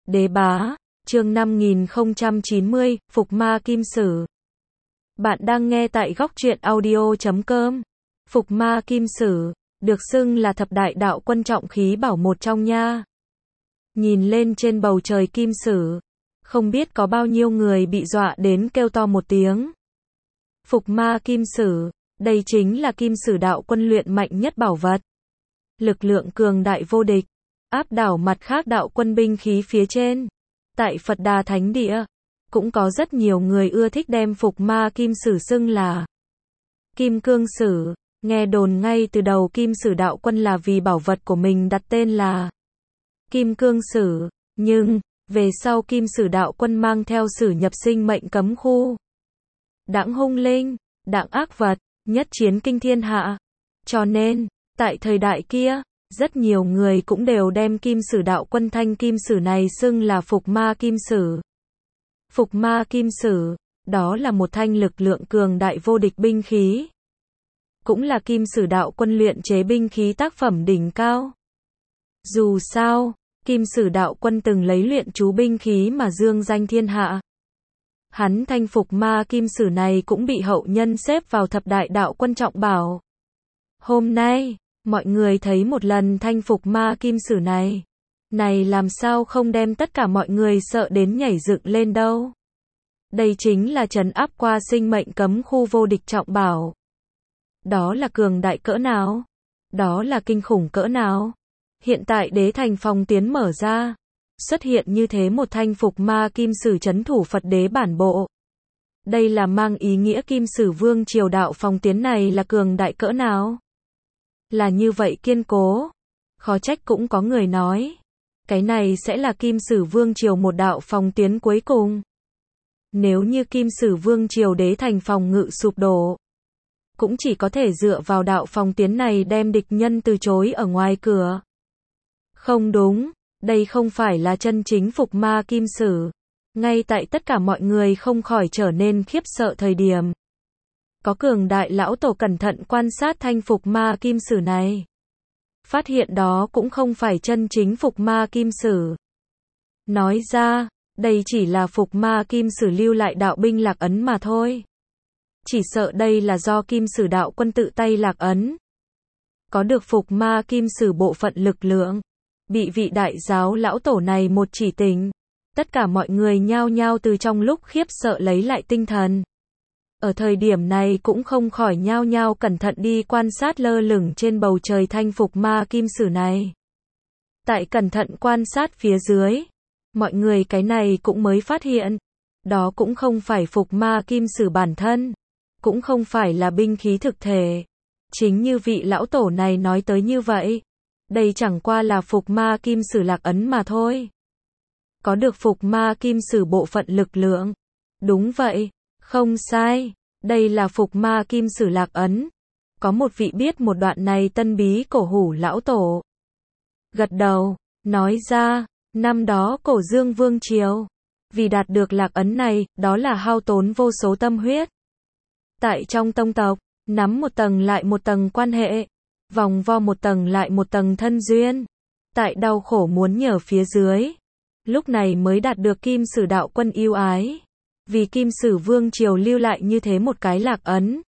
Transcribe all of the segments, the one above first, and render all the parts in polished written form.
Đế bá, chương 5090, Phục Ma Kim Sử. Bạn đang nghe tại góc truyện audio.com. Phục Ma Kim Sử, được xưng là thập đại đạo quân trọng khí bảo một trong nha. Nhìn lên trên bầu trời Kim Sử, không biết có bao nhiêu người bị dọa đến kêu to một tiếng. Phục Ma Kim Sử, đây chính là Kim Sử đạo quân luyện mạnh nhất bảo vật. Lực lượng cường đại vô địch, áp đảo mặt khác đạo quân binh khí phía trên. Tại Phật Đà Thánh Địa, cũng có rất nhiều người ưa thích đem Phục Ma Kim Sử xưng là Kim Cương Sử. Nghe đồn ngay từ đầu Kim Sử đạo quân là vì bảo vật của mình đặt tên là Kim Cương Sử, nhưng về sau Kim Sử đạo quân mang theo sử nhập sinh mệnh cấm khu. Đãng hung linh, đãng ác vật, nhất chiến kinh thiên hạ. Cho nên, tại thời đại kia, rất nhiều người cũng đều đem Kim Sử đạo quân thanh Kim Sử này xưng là Phục Ma Kim Sử. Phục Ma Kim Sử, đó là một thanh lực lượng cường đại vô địch binh khí. Cũng là Kim Sử đạo quân luyện chế binh khí tác phẩm đỉnh cao. Dù sao, Kim Sử đạo quân từng lấy luyện chú binh khí mà dương danh thiên hạ. Hắn thanh Phục Ma Kim Sử này cũng bị hậu nhân xếp vào thập đại đạo quân trọng bảo. Hôm nay, mọi người thấy một lần thanh Phục Ma Kim Sử này. Này làm sao không đem tất cả mọi người sợ đến nhảy dựng lên đâu. Đây chính là trấn áp qua sinh mệnh cấm khu vô địch trọng bảo. Đó là cường đại cỡ nào? Đó là kinh khủng cỡ nào? Hiện tại đế thành phong tiến mở ra. Xuất hiện như thế một thanh Phục Ma Kim Sử trấn thủ Phật đế bản bộ. Đây là mang ý nghĩa Kim Sử vương triều đạo phong tiến này là cường đại cỡ nào? Là như vậy kiên cố. Khó trách cũng có người nói. Cái này sẽ là Kim Sử vương triều một đạo phong tiến cuối cùng. Nếu như Kim Sử vương triều đế thành phòng ngự sụp đổ, cũng chỉ có thể dựa vào đạo phong tiến này đem địch nhân từ chối ở ngoài cửa. Không đúng, đây không phải là chân chính Phục Ma Kim Sử. Ngay tại tất cả mọi người không khỏi trở nên khiếp sợ thời điểm, có cường đại lão tổ cẩn thận quan sát thanh Phục Ma Kim Sử này. Phát hiện đó cũng không phải chân chính Phục Ma Kim Sử. Nói ra, đây chỉ là Phục Ma Kim Sử lưu lại đạo binh lạc ấn mà thôi. Chỉ sợ đây là do Kim Sử đạo quân tự tay lạc ấn. Có được Phục Ma Kim Sử bộ phận lực lượng. Bị vị đại giáo lão tổ này một chỉ tình. Tất cả mọi người nhao nhao từ trong lúc khiếp sợ lấy lại tinh thần. Ở thời điểm này cũng không khỏi nhao nhao cẩn thận đi quan sát lơ lửng trên bầu trời thanh Phục Ma Kim Sử này. Tại cẩn thận quan sát phía dưới, mọi người cái này cũng mới phát hiện, đó cũng không phải Phục Ma Kim Sử bản thân, cũng không phải là binh khí thực thể. Chính như vị lão tổ này nói tới như vậy, đây chẳng qua là Phục Ma Kim Sử lạc ấn mà thôi. Có được Phục Ma Kim Sử bộ phận lực lượng. Đúng vậy, không sai, đây là Phục Ma Kim Sử lạc ấn. Có một vị biết một đoạn này tân bí cổ hủ lão tổ. Gật đầu, nói ra, năm đó Cổ Dương Vương Triều, vì đạt được lạc ấn này, đó là hao tốn vô số tâm huyết. Tại trong tông tộc, nắm một tầng lại một tầng quan hệ, vòng vo một tầng lại một tầng thân duyên. Tại đau khổ muốn nhờ phía dưới, lúc này mới đạt được Kim Sử đạo quân yêu ái. Vì Kim Sử vương triều lưu lại như thế một cái lạc ấn.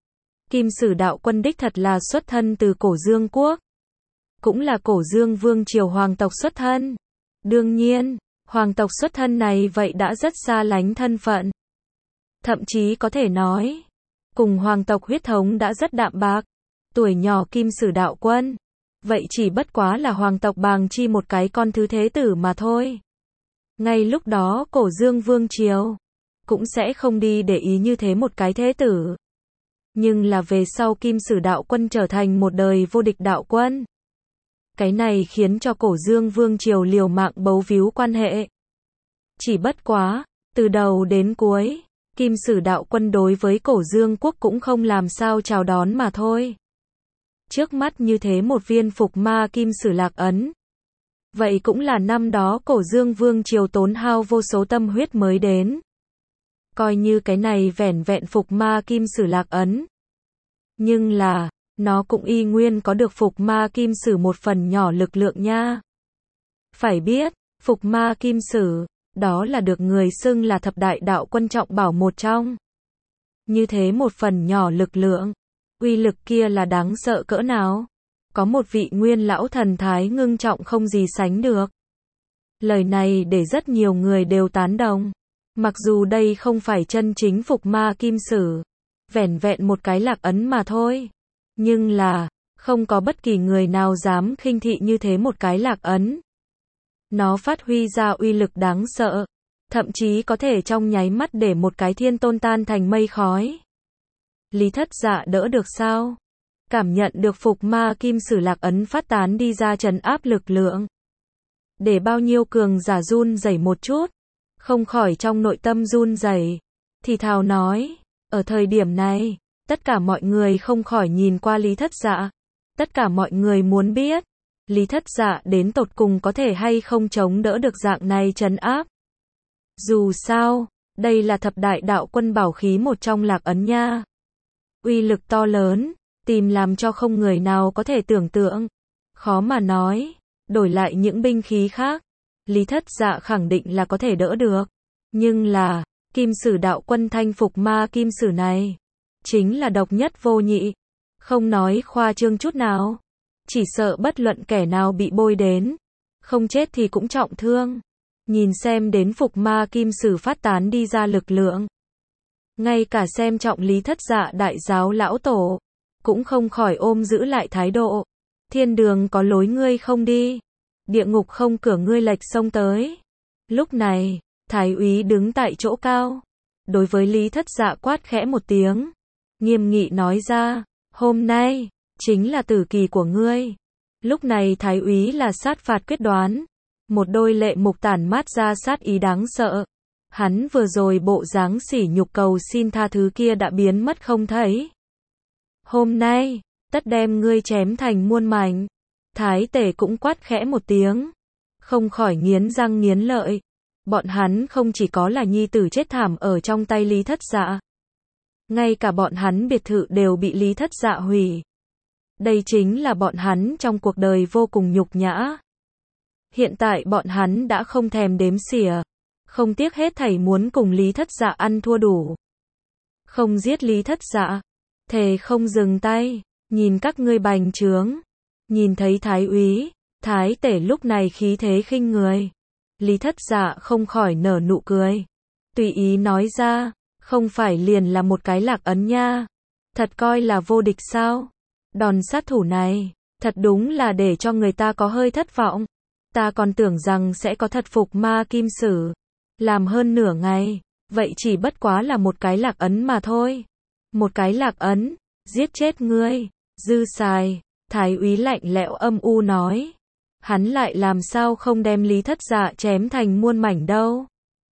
Kim Sử đạo quân đích thật là xuất thân từ Cổ Dương quốc. Cũng là Cổ Dương vương triều hoàng tộc xuất thân. Đương nhiên, hoàng tộc xuất thân này vậy đã rất xa lánh thân phận. Thậm chí có thể nói, cùng hoàng tộc huyết thống đã rất đạm bạc. Tuổi nhỏ Kim Sử đạo quân, vậy chỉ bất quá là hoàng tộc Bàng Chi một cái con thứ thế tử mà thôi. Ngay lúc đó Cổ Dương vương triều cũng sẽ không đi để ý như thế một cái thế tử. Nhưng là về sau Kim Sử đạo quân trở thành một đời vô địch đạo quân. Cái này khiến cho Cổ Dương vương triều liều mạng bấu víu quan hệ. Chỉ bất quá, từ đầu đến cuối, Kim Sử đạo quân đối với Cổ Dương quốc cũng không làm sao chào đón mà thôi. Trước mắt như thế một viên Phục Ma Kim Sử lạc ấn. Vậy cũng là năm đó Cổ Dương vương triều tốn hao vô số tâm huyết mới đến. Coi như cái này vẻn vẹn Phục Ma Kim Sử lạc ấn. Nhưng là, nó cũng y nguyên có được Phục Ma Kim Sử một phần nhỏ lực lượng nha. Phải biết, Phục Ma Kim Sử, đó là được người xưng là thập đại đạo quân trọng bảo một trong. Như thế một phần nhỏ lực lượng, uy lực kia là đáng sợ cỡ nào? Có một vị nguyên lão thần thái ngưng trọng không gì sánh được. Lời này để rất nhiều người đều tán đồng. Mặc dù đây không phải chân chính Phục Ma Kim Sử, vẻn vẹn một cái lạc ấn mà thôi. Nhưng là, không có bất kỳ người nào dám khinh thị như thế một cái lạc ấn. Nó phát huy ra uy lực đáng sợ, thậm chí có thể trong nháy mắt để một cái thiên tôn tan thành mây khói. Lý Thất Dạ đỡ được sao? Cảm nhận được Phục Ma Kim Sử lạc ấn phát tán đi ra trấn áp lực lượng. Để bao nhiêu cường giả run rẩy một chút, không khỏi trong nội tâm run rẩy, thì thào nói, ở thời điểm này, tất cả mọi người không khỏi nhìn qua Lý Thất Dạ. Tất cả mọi người muốn biết, Lý Thất Dạ đến tột cùng có thể hay không chống đỡ được dạng này trấn áp. Dù sao, đây là thập đại đạo quân bảo khí một trong lạc ấn nha. Uy lực to lớn, tìm làm cho không người nào có thể tưởng tượng. Khó mà nói, đổi lại những binh khí khác, Lý Thất Dạ khẳng định là có thể đỡ được. Nhưng là, Kim Sử đạo quân thanh Phục Ma Kim Sử này, chính là độc nhất vô nhị. Không nói khoa trương chút nào. Chỉ sợ bất luận kẻ nào bị bôi đến, không chết thì cũng trọng thương. Nhìn xem đến Phục Ma Kim Sử phát tán đi ra lực lượng. Ngay cả xem trọng Lý Thất Dạ đại giáo lão tổ, cũng không khỏi ôm giữ lại thái độ. Thiên đường có lối ngươi không đi, địa ngục không cửa ngươi lệch sông tới. Lúc này, thái úy đứng tại chỗ cao, đối với Lý Thất Dạ quát khẽ một tiếng, nghiêm nghị nói ra, hôm nay, chính là tử kỳ của ngươi. Lúc này thái úy là sát phạt quyết đoán, một đôi lệ mục tản mát ra sát ý đáng sợ. Hắn vừa rồi bộ dáng sỉ nhục cầu xin tha thứ kia đã biến mất không thấy. Hôm nay, tất đem ngươi chém thành muôn mảnh. Thái tể cũng quát khẽ một tiếng, không khỏi nghiến răng nghiến lợi. Bọn hắn không chỉ có là nhi tử chết thảm ở trong tay Lý Thất Dạ, ngay cả bọn hắn biệt thự đều bị Lý Thất Dạ hủy. Đây chính là bọn hắn trong cuộc đời vô cùng nhục nhã. Hiện tại bọn hắn đã không thèm đếm xỉa, không tiếc hết thảy muốn cùng Lý Thất Dạ ăn thua đủ. Không giết Lý Thất Dạ, thề không dừng tay, nhìn các ngươi bành trướng. Nhìn thấy thái úy, thái tể lúc này khí thế khinh người. Lý Thất Dạ không khỏi nở nụ cười, tùy ý nói ra, không phải liền là một cái lạc ấn nha. Thật coi là vô địch sao? Đòn sát thủ này, thật đúng là để cho người ta có hơi thất vọng. Ta còn tưởng rằng sẽ có thật Phục Ma Kim Sử. Làm hơn nửa ngày, vậy chỉ bất quá là một cái lạc ấn mà thôi. Một cái lạc ấn, giết chết ngươi, dư xài. Thái úy lạnh lẽo âm u nói. Hắn lại làm sao không đem Lý Thất Dạ chém thành muôn mảnh đâu.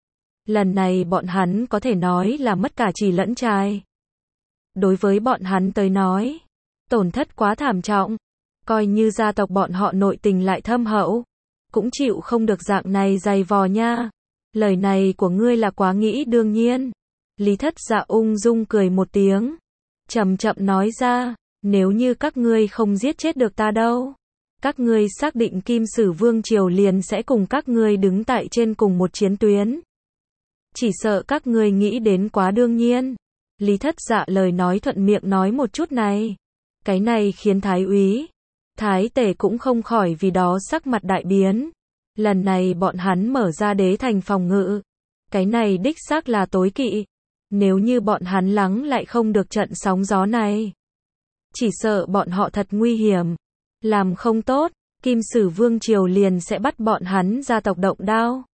Lần này bọn hắn có thể nói là mất cả trì lẫn trai. Đối với bọn hắn tới nói, tổn thất quá thảm trọng. Coi như gia tộc bọn họ nội tình lại thâm hậu, cũng chịu không được dạng này dày vò nha. Lời này của ngươi là quá nghĩ đương nhiên. Lý Thất Dạ ung dung cười một tiếng, chậm chậm nói ra, nếu như các ngươi không giết chết được ta đâu, các ngươi xác định Kim Sử Vương Triều liền sẽ cùng các ngươi đứng tại trên cùng một chiến tuyến. Chỉ sợ các ngươi nghĩ đến quá đương nhiên. Lý Thất Dạ lời nói thuận miệng nói một chút này. Cái này khiến thái úy, thái tể cũng không khỏi vì đó sắc mặt đại biến. Lần này bọn hắn mở ra đế thành phòng ngự. Cái này đích xác là tối kỵ. Nếu như bọn hắn lắng lại không được trận sóng gió này, chỉ sợ bọn họ thật nguy hiểm. Làm không tốt, Kim Sử Vương Triều liền sẽ bắt bọn hắn gia tộc động đao.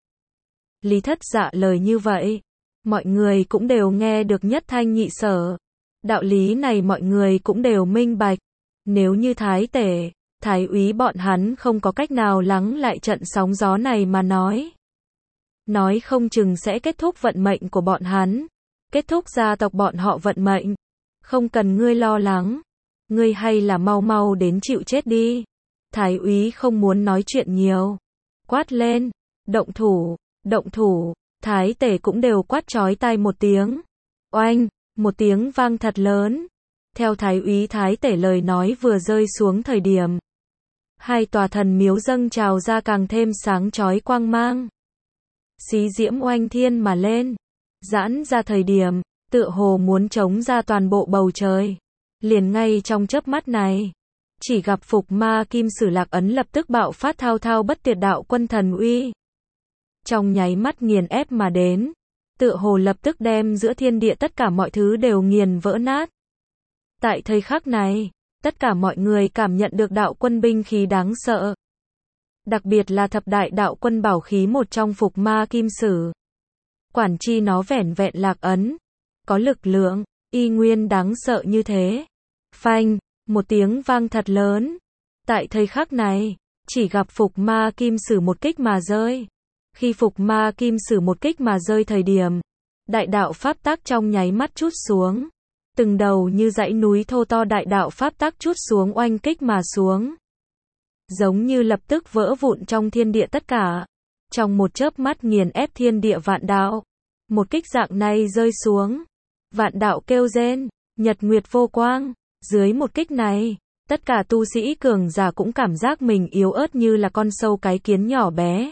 Lý Thất Dạ lời như vậy, mọi người cũng đều nghe được nhất thanh nhị sở. Đạo lý này mọi người cũng đều minh bạch. Nếu như thái tể, thái úy bọn hắn không có cách nào lắng lại trận sóng gió này mà nói không chừng sẽ kết thúc vận mệnh của bọn hắn, kết thúc gia tộc bọn họ vận mệnh. Không cần ngươi lo lắng, ngươi hay là mau mau đến chịu chết đi. Thái úy không muốn nói chuyện nhiều, quát lên, động thủ. Thái tể cũng đều quát chói tai một tiếng. Oanh, một tiếng vang thật lớn. Theo thái úy thái tể lời nói vừa rơi xuống thời điểm, hai tòa thần miếu dâng trào ra càng thêm sáng chói quang mang. Xí diễm oanh thiên mà lên, giãn ra thời điểm, tựa hồ muốn chống ra toàn bộ bầu trời. Liền ngay trong chớp mắt này, chỉ gặp Phục Ma Kim Sử Lạc Ấn lập tức bạo phát thao thao bất tuyệt đạo quân thần uy. Trong nháy mắt nghiền ép mà đến, tựa hồ lập tức đem giữa thiên địa tất cả mọi thứ đều nghiền vỡ nát. Tại thời khắc này, tất cả mọi người cảm nhận được đạo quân binh khí đáng sợ. Đặc biệt là thập đại đạo quân bảo khí một trong Phục Ma Kim Sử. Quản chi nó vẻn vẹn lạc ấn, có lực lượng, y nguyên đáng sợ như thế. Phanh, một tiếng vang thật lớn. Tại thời khắc này, chỉ gặp Phục Ma Kim Sử một kích mà rơi. Khi Phục Ma Kim Sử một kích mà rơi thời điểm, đại đạo pháp tắc trong nháy mắt trút xuống. Từng đầu như dãy núi thô to đại đạo pháp tắc trút xuống oanh kích mà xuống. Giống như lập tức vỡ vụn trong thiên địa tất cả. Trong một chớp mắt nghiền ép thiên địa vạn đạo. Một kích dạng này rơi xuống. Vạn đạo kêu rên, nhật nguyệt vô quang. Dưới một kích này, tất cả tu sĩ cường giả cũng cảm giác mình yếu ớt như là con sâu cái kiến nhỏ bé.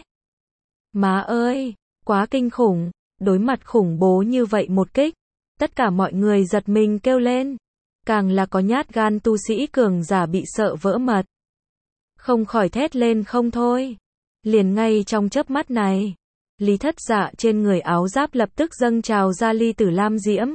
Má ơi, quá kinh khủng, đối mặt khủng bố như vậy một kích. Tất cả mọi người giật mình kêu lên. Càng là có nhát gan tu sĩ cường giả bị sợ vỡ mật. Không khỏi thét lên không thôi. Liền ngay trong chớp mắt này, Lý Thất Dạ trên người áo giáp lập tức dâng trào ra ly tử lam diễm.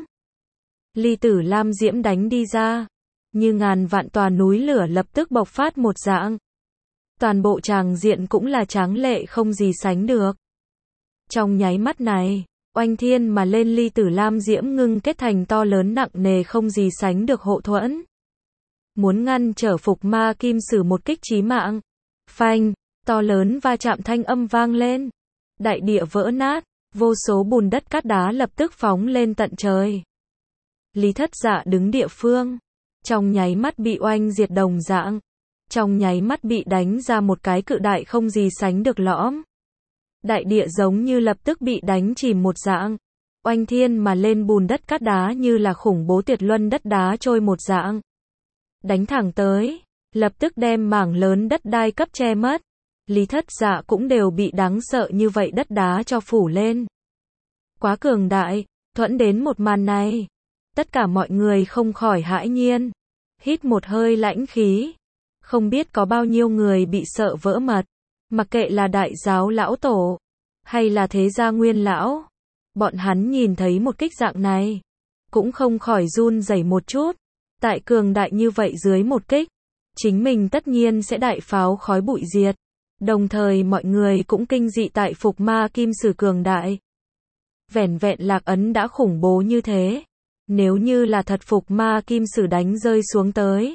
Ly tử lam diễm đánh đi ra, như ngàn vạn tòa núi lửa lập tức bộc phát một dạng. Toàn bộ tràng diện cũng là tráng lệ không gì sánh được. Trong nháy mắt này, oanh thiên mà lên ly tử lam diễm ngưng kết thành to lớn nặng nề không gì sánh được hộ thuẫn. Muốn ngăn trở Phục Ma Kim Sử một kích chí mạng. Phanh, to lớn va chạm thanh âm vang lên. Đại địa vỡ nát, vô số bùn đất cát đá lập tức phóng lên tận trời. Lý Thất Dạ đứng địa phương, trong nháy mắt bị oanh diệt đồng dạng. Trong nháy mắt bị đánh ra một cái cự đại không gì sánh được lõm. Đại địa giống như lập tức bị đánh chìm một dạng. Oanh thiên mà lên bùn đất cát đá như là khủng bố tuyệt luân đất đá trôi một dạng. Đánh thẳng tới, lập tức đem mảng lớn đất đai cấp che mất. Lý Thất Dạ cũng đều bị đáng sợ như vậy đất đá cho phủ lên. Quá cường đại, thuẫn đến một màn này. Tất cả mọi người không khỏi hãi nhiên. Hít một hơi lãnh khí. Không biết có bao nhiêu người bị sợ vỡ mật. Mặc kệ là đại giáo lão tổ, hay là thế gia nguyên lão. Bọn hắn nhìn thấy một kích dạng này, cũng không khỏi run rẩy một chút. Tại cường đại như vậy dưới một kích, chính mình tất nhiên sẽ đại pháo khói bụi diệt. Đồng thời mọi người cũng kinh dị tại Phục Ma Kim Sử cường đại. Vẻn vẹn lạc ấn đã khủng bố như thế. Nếu như là thật Phục Ma Kim Sử đánh rơi xuống tới,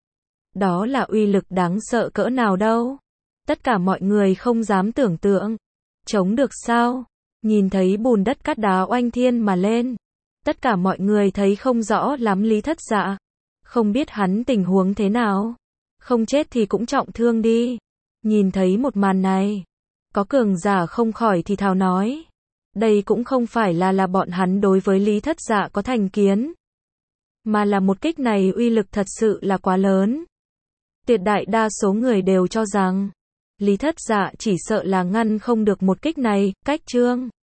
đó là uy lực đáng sợ cỡ nào đâu. Tất cả mọi người không dám tưởng tượng. Chống được sao? Nhìn thấy bùn đất cát đá oanh thiên mà lên. Tất cả mọi người thấy không rõ lắm Lý Thất Dạ. Không biết hắn tình huống thế nào. Không chết thì cũng trọng thương đi. Nhìn thấy một màn này, có cường giả không khỏi thì thào nói. Đây cũng không phải là bọn hắn đối với Lý Thất Dạ có thành kiến. Mà là một kích này uy lực thật sự là quá lớn. Tuyệt đại đa số người đều cho rằng Lý Thất Dạ chỉ sợ là ngăn không được một kích này. Cách chương